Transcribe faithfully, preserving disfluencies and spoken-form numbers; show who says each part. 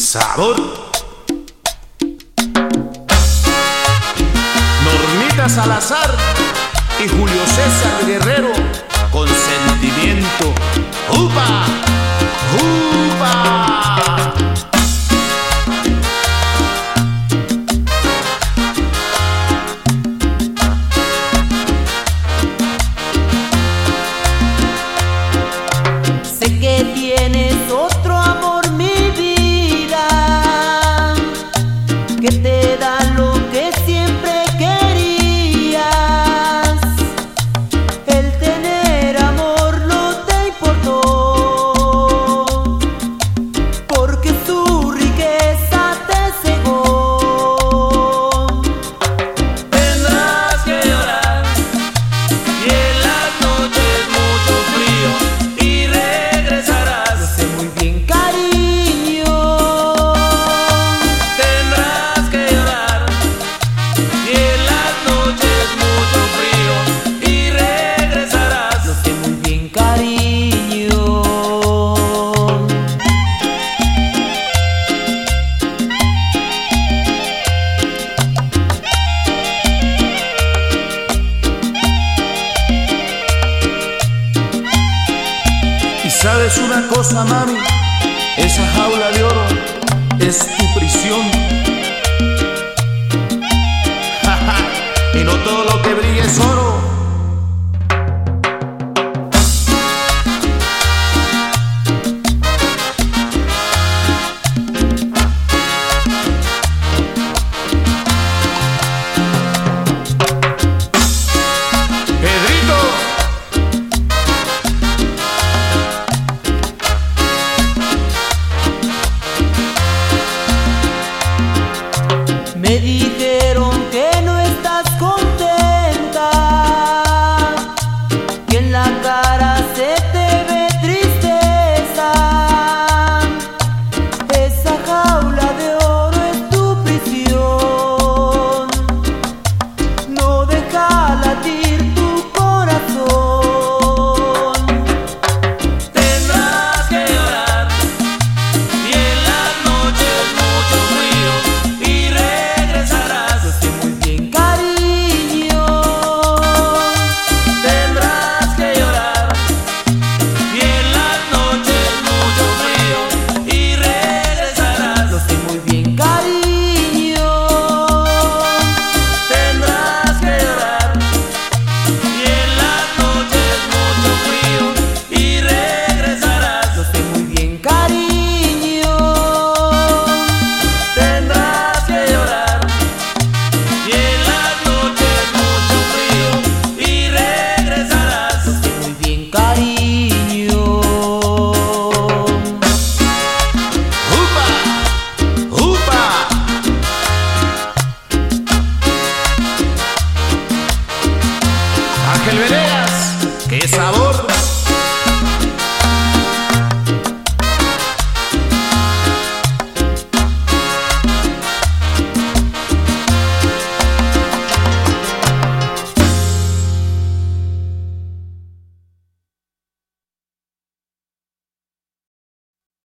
Speaker 1: sabor. Normita Salazar y Julio César Guerrero con sentimiento. ¡Upa! ¡Upa!
Speaker 2: Sé que tienes otro amor, mi vida, que te da lo que siempre querías. El tener amor no te importó, porque su riqueza te cegó.
Speaker 3: Tendrás que llorar y en las noches mucho frío, y regresarás.
Speaker 2: Lo sé muy bien, cariño.
Speaker 3: Tendrás que llorar y en las noches mucho frío, y regresarás.
Speaker 2: Lo sé muy bien, cariño.
Speaker 1: Y sabes una cosa, mami, esa jaula de oro es tu prisión. Y no todo lo que brilla es oro.